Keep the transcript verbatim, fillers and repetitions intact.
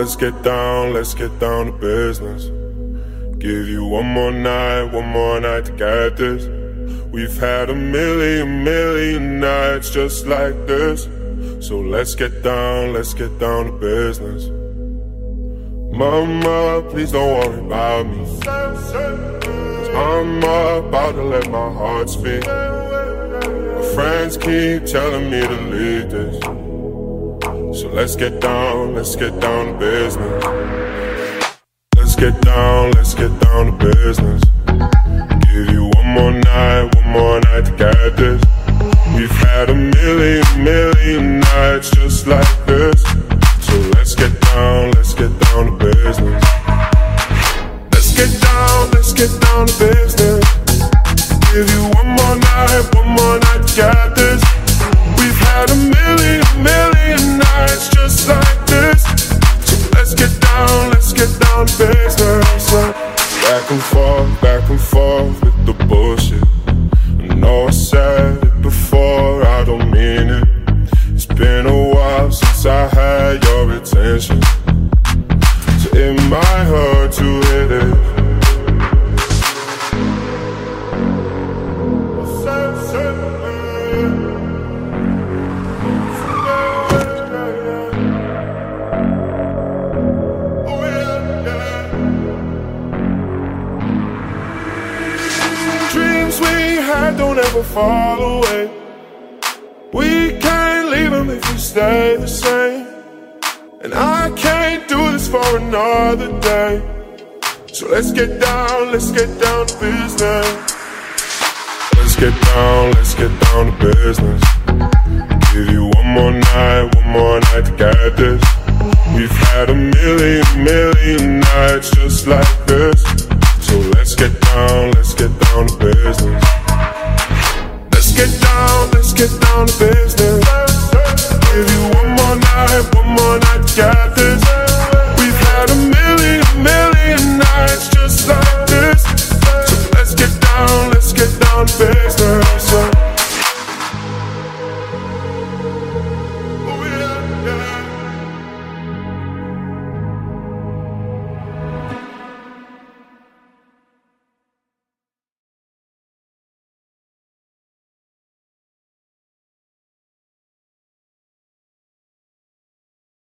let's get down, let's get down to business. Give you one more night, one more night to get this. We've had a million, million nights just like this. So let's get down, let's get down to business. Mama, please don't worry about me, 'cause I'm about to let my heart speak. My friends keep telling me to leave this. So let's get down, let's get down to business. Let's get down, let's get down to business. Give you one more night, one more night to get this. We've had a million, million nights just like this. So let's get down, let's get down to business. Let's get down, let's get down to business. Give you one more night, one more night to get this. We've had a million, million nights just like this. So let's get down, let's get down to business. Back and forth, back and forth with the bullshit. I know I said it before, I don't mean it. It's been a while since I had your attention, so it might hurt to hit it. Dreams we had don't ever fall away. We can't leave them if we stay the same. And I can't do this for another day. So let's get down, let's get down to business. Let's get down, let's get down to business. Give you one more night, one more night to get this. We've had a million, million nights just like this. So let's get down, let's get down to business. Let's get down, let's get down to business. Give you one more night, one more night to get this.